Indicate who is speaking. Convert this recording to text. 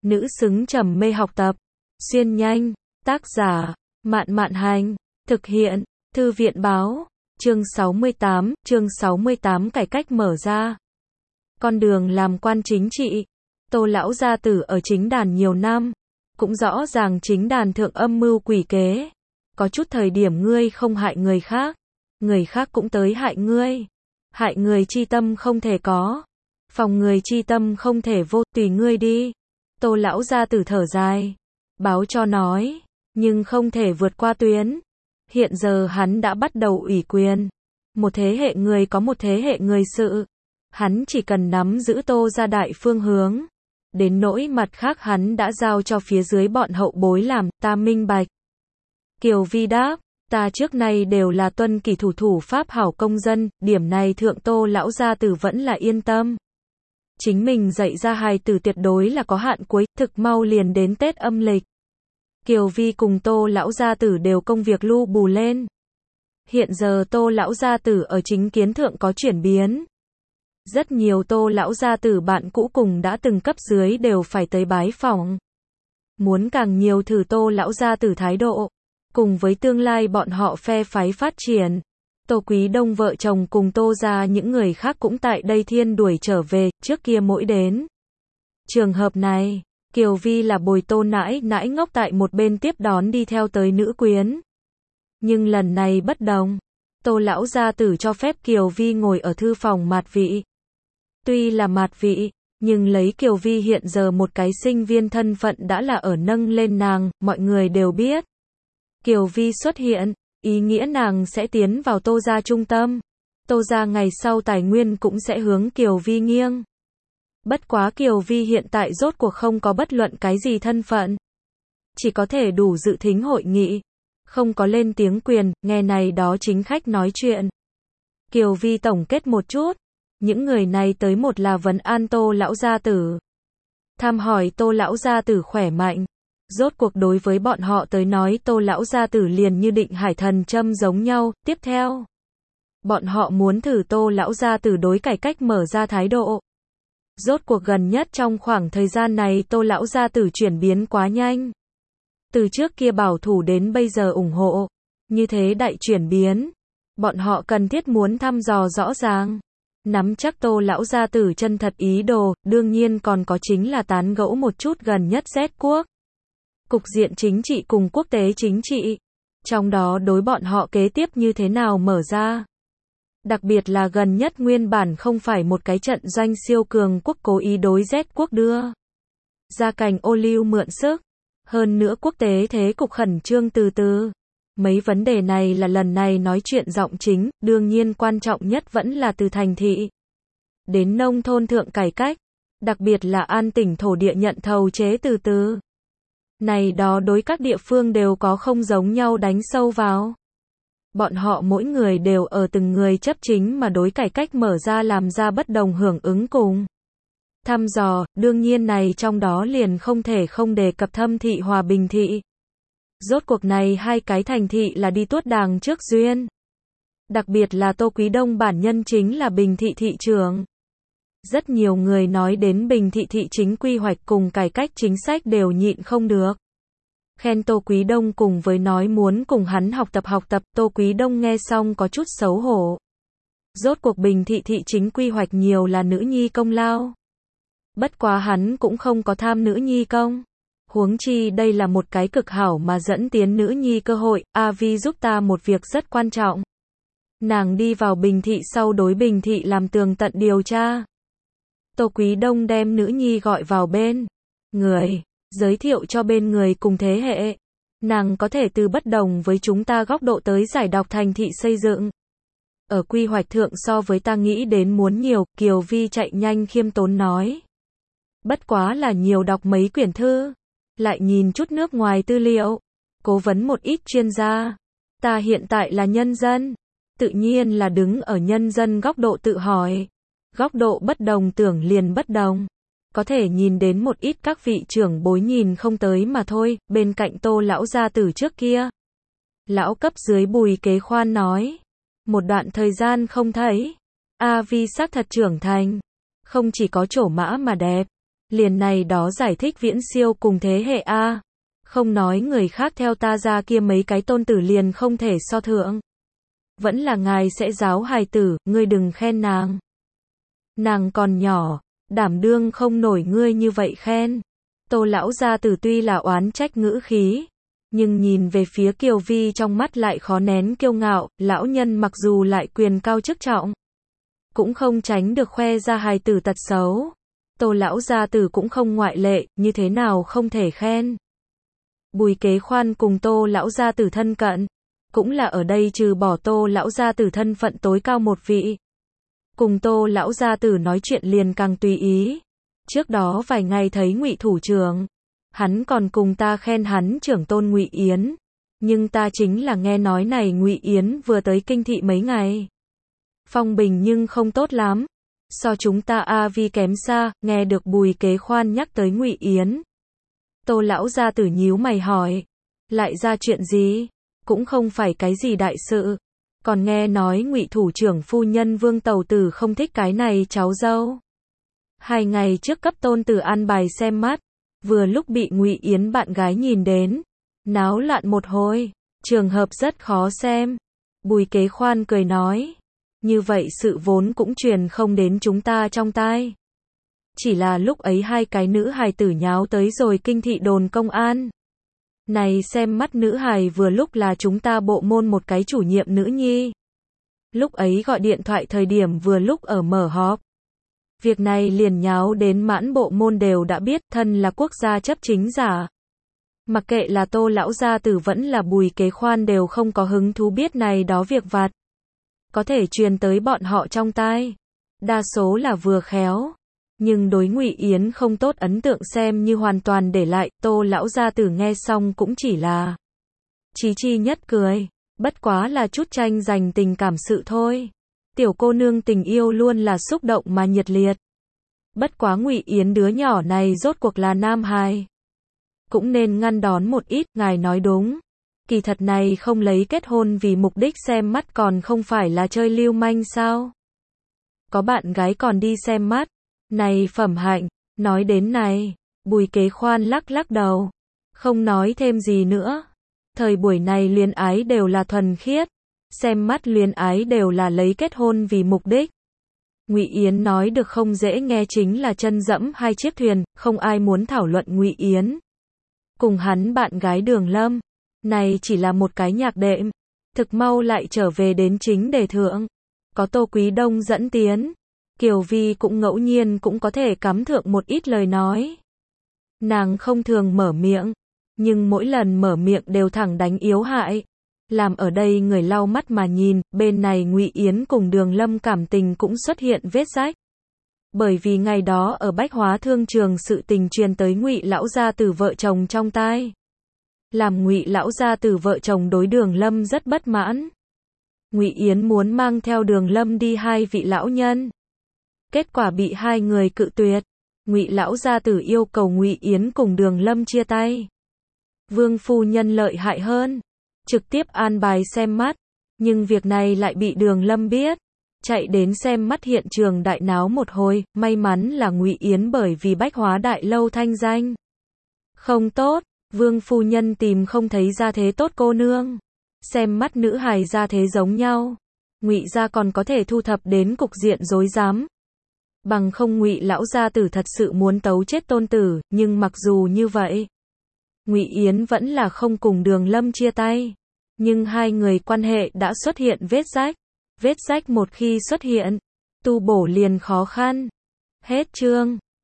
Speaker 1: nữ xứng trầm mê học tập. Xuyên nhanh, tác giả, Mạn Mạn Hành, thực hiện, Thư viện Báo, chương 68 cải cách mở ra. Con đường làm quan chính trị. Tô lão gia tử ở chính đàn nhiều năm, cũng rõ ràng chính đàn thượng âm mưu quỷ kế. Có chút thời điểm ngươi không hại người khác cũng tới hại ngươi. Hại người chi tâm không thể có, phòng người chi tâm không thể vô, tùy ngươi đi. Tô lão gia tử thở dài, báo cho nói, nhưng không thể vượt qua tuyến. Hiện giờ hắn đã bắt đầu ủy quyền. Một thế hệ người có một thế hệ người sự. Hắn chỉ cần nắm giữ Tô gia đại phương hướng. Đến nỗi mặt khác hắn đã giao cho phía dưới bọn hậu bối làm, ta minh bạch. Kiều Vi đáp, ta trước nay đều là tuân kỷ thủ pháp hảo công dân, điểm này thượng Tô lão gia tử vẫn là yên tâm. Chính mình dạy ra hài tử tuyệt đối là có hạn cuối, thực mau liền đến Tết âm lịch. Kiều Vi cùng Tô lão gia tử đều công việc lu bù lên. Hiện giờ Tô lão gia tử ở chính kiến thượng có chuyển biến. Rất nhiều Tô lão gia tử bạn cũ cùng đã từng cấp dưới đều phải tới bái phỏng. Muốn càng nhiều thử Tô lão gia tử thái độ, cùng với tương lai bọn họ phe phái phát triển. Tô Quý Đông vợ chồng cùng Tô gia những người khác cũng tại đây thiên đuổi trở về, trước kia mỗi đến trường hợp này, Kiều Vi là bồi Tô nãi nãi ngốc tại một bên tiếp đón đi theo tới nữ quyến. Nhưng lần này bất đồng, Tô lão gia tử cho phép Kiều Vi ngồi ở thư phòng mạt vị. Tuy là mạt vị, nhưng lấy Kiều Vi hiện giờ một cái sinh viên thân phận đã là ở nâng lên nàng, mọi người đều biết. Kiều Vi xuất hiện, ý nghĩa nàng sẽ tiến vào Tô gia trung tâm. Tô gia ngày sau tài nguyên cũng sẽ hướng Kiều Vi nghiêng. Bất quá Kiều Vi hiện tại rốt cuộc không có bất luận cái gì thân phận. Chỉ có thể đủ dự thính hội nghị. Không có lên tiếng quyền, nghe này đó chính khách nói chuyện. Kiều Vi tổng kết một chút. Những người này tới một là vấn an Tô lão gia tử. Thăm hỏi Tô lão gia tử khỏe mạnh. Rốt cuộc đối với bọn họ tới nói Tô lão gia tử liền như định hải thần châm giống nhau. Tiếp theo, bọn họ muốn thử Tô lão gia tử đối cải cách mở ra thái độ. Rốt cuộc gần nhất trong khoảng thời gian này Tô lão gia tử chuyển biến quá nhanh. Từ trước kia bảo thủ đến bây giờ ủng hộ. Như thế đại chuyển biến. Bọn họ cần thiết muốn thăm dò rõ ràng. Nắm chắc Tô lão gia tử chân thật ý đồ, đương nhiên còn có chính là tán gẫu một chút gần nhất Z quốc. Cục diện chính trị cùng quốc tế chính trị. Trong đó đối bọn họ kế tiếp như thế nào mở ra. Đặc biệt là gần nhất nguyên bản không phải một cái trận doanh siêu cường quốc cố ý đối Z quốc đưa ra cành ô liu mượn sức. Hơn nữa quốc tế thế cục khẩn trương từ từ. Mấy vấn đề này là lần này nói chuyện giọng chính, đương nhiên quan trọng nhất vẫn là từ thành thị đến nông thôn thượng cải cách, đặc biệt là an tỉnh thổ địa nhận thầu chế từ từ. Này đó đối các địa phương đều có không giống nhau đánh sâu vào. Bọn họ mỗi người đều ở từng người chấp chính mà đối cải cách mở ra làm ra bất đồng hưởng ứng cùng. Thăm dò, đương nhiên này trong đó liền không thể không đề cập Thâm thị Hòa Bình thị. Rốt cuộc này hai cái thành thị là đi tuốt đàng trước duyên. Đặc biệt là Tô Quý Đông bản nhân chính là Bình thị thị trưởng. Rất nhiều người nói đến Bình thị thị chính quy hoạch cùng cải cách chính sách đều nhịn không được. Khen Tô Quý Đông cùng với nói muốn cùng hắn học tập, Tô Quý Đông nghe xong có chút xấu hổ. Rốt cuộc Bình thị thị chính quy hoạch nhiều là nữ nhi công lao. Bất quá hắn cũng không có tham nữ nhi công. Huống chi đây là một cái cực hảo mà dẫn tiến nữ nhi cơ hội, A Vi giúp ta một việc rất quan trọng. Nàng đi vào Bình thị sau đối Bình thị làm tường tận điều tra. Tô Quý Đông đem nữ nhi gọi vào bên người, giới thiệu cho bên người cùng thế hệ. Nàng có thể từ bất đồng với chúng ta góc độ tới giải đọc thành thị xây dựng. Ở quy hoạch thượng so với ta nghĩ đến muốn nhiều, Kiều Vi chạy nhanh khiêm tốn nói. Bất quá là nhiều đọc mấy quyển thư. Lại nhìn chút nước ngoài tư liệu, cố vấn một ít chuyên gia. Ta hiện tại là nhân dân, tự nhiên là đứng ở nhân dân góc độ tự hỏi. Góc độ bất đồng tưởng liền bất đồng. Có thể nhìn đến một ít các vị trưởng bối nhìn không tới mà thôi, bên cạnh Tô lão gia tử trước kia. Lão cấp dưới Bùi Kế Khoan nói, một đoạn thời gian không thấy, A Vi xác thật trưởng thành, không chỉ có trổ mã mà đẹp. Liền này đó giải thích viễn siêu cùng thế hệ a. Không nói người khác theo ta ra kia mấy cái tôn tử liền không thể so thượng. Vẫn là ngài sẽ giáo hài tử, ngươi đừng khen nàng. Nàng còn nhỏ, đảm đương không nổi ngươi như vậy khen. Tô lão gia tử tuy là oán trách ngữ khí, nhưng nhìn về phía Kiều Vi trong mắt lại khó nén kiêu ngạo, lão nhân mặc dù lại quyền cao chức trọng, cũng không tránh được khoe ra hài tử tật xấu. Tô lão gia tử cũng không ngoại lệ, như thế nào không thể khen. Bùi Kế Khoan cùng Tô lão gia tử thân cận, cũng là ở đây trừ bỏ Tô lão gia tử thân phận tối cao một vị. Cùng Tô lão gia tử nói chuyện liền càng tùy ý. Trước đó vài ngày thấy Ngụy thủ trưởng, hắn còn cùng ta khen hắn trưởng tôn Ngụy Yến, nhưng ta chính là nghe nói này Ngụy Yến vừa tới kinh thị mấy ngày, phong bình nhưng không tốt lắm, so chúng ta a vi kém xa. Nghe được Bùi Kế Khoan nhắc tới Ngụy Yến, Tô lão gia tử nhíu mày hỏi, lại ra chuyện gì? Cũng không phải cái gì đại sự, còn nghe nói Ngụy thủ trưởng phu nhân Vương tàu tử không thích cái này cháu dâu. 2 ngày trước cấp tôn tử an bài xem mắt, vừa lúc bị Ngụy Yến bạn gái nhìn đến, náo loạn một hồi, trường hợp rất khó xem. Bùi Kế Khoan cười nói, như vậy sự vốn cũng truyền không đến chúng ta trong tai. Chỉ là lúc ấy 2 cái nữ hài tử nháo tới rồi kinh thị đồn công an. Này xem mắt nữ hài vừa lúc là chúng ta bộ môn một cái chủ nhiệm nữ nhi. Lúc ấy gọi điện thoại thời điểm vừa lúc ở mở họp. Việc này liền nháo đến mãn bộ môn đều đã biết, thân là quốc gia chấp chính giả. Mặc kệ là Tô lão gia tử vẫn là Bùi Kế Khoan đều không có hứng thú biết này đó việc vặt. Có thể truyền tới bọn họ trong tai. Đa số là vừa khéo. Nhưng đối Ngụy Yến không tốt ấn tượng xem như hoàn toàn để lại. Tô lão gia tử nghe xong cũng chỉ là chí chi nhất cười. Bất quá là chút tranh giành tình cảm sự thôi. Tiểu cô nương tình yêu luôn là xúc động mà nhiệt liệt. Bất quá Ngụy Yến đứa nhỏ này rốt cuộc là nam hài. Cũng nên ngăn đón một ít, ngài nói đúng. Kỳ thật này không lấy kết hôn vì mục đích xem mắt còn không phải là chơi lưu manh sao? Có bạn gái còn đi xem mắt. Này phẩm hạnh, nói đến này, Bùi Kế Khoan lắc lắc đầu. Không nói thêm gì nữa. Thời buổi này luyến ái đều là thuần khiết. Xem mắt luyến ái đều là lấy kết hôn vì mục đích. Ngụy Yến nói được không dễ nghe chính là chân dẫm 2 chiếc thuyền, không ai muốn thảo luận Ngụy Yến. Cùng hắn bạn gái Đường Lâm, này chỉ là một cái nhạc đệm, thực mau lại trở về đến chính đề thượng. Có Tô Quý Đông dẫn tiến, Kiều Vi cũng ngẫu nhiên cũng có thể cắm thượng một ít lời nói. Nàng không thường mở miệng, nhưng mỗi lần mở miệng đều thẳng đánh yếu hại. Làm ở đây người lau mắt mà nhìn, bên này Ngụy Yến cùng Đường Lâm cảm tình cũng xuất hiện vết rách. Bởi vì ngày đó ở Bách Hóa thương trường sự tình truyền tới Ngụy lão gia tử vợ chồng trong tai. Làm Ngụy lão gia tử vợ chồng đối Đường Lâm rất bất mãn. Ngụy Yến muốn mang theo Đường Lâm đi 2 vị lão nhân. Kết quả bị 2 người cự tuyệt. Ngụy lão gia tử yêu cầu Ngụy Yến cùng Đường Lâm chia tay. Vương phu nhân lợi hại hơn, trực tiếp an bài xem mắt, nhưng việc này lại bị Đường Lâm biết, chạy đến xem mắt hiện trường đại náo một hồi. May mắn là Ngụy Yến bởi vì Bách Hóa đại lâu thanh danh không tốt, Vương phu nhân tìm không thấy gia thế tốt cô nương, xem mắt nữ hài gia thế giống nhau, Ngụy gia còn có thể thu thập đến cục diện rối rắm. Bằng không Ngụy lão gia tử thật sự muốn tấu chết tôn tử, nhưng mặc dù như vậy, Ngụy Yến vẫn là không cùng Đường Lâm chia tay, nhưng 2 người quan hệ đã xuất hiện vết rách. Vết rách một khi xuất hiện, tu bổ liền khó khăn. Hết chương.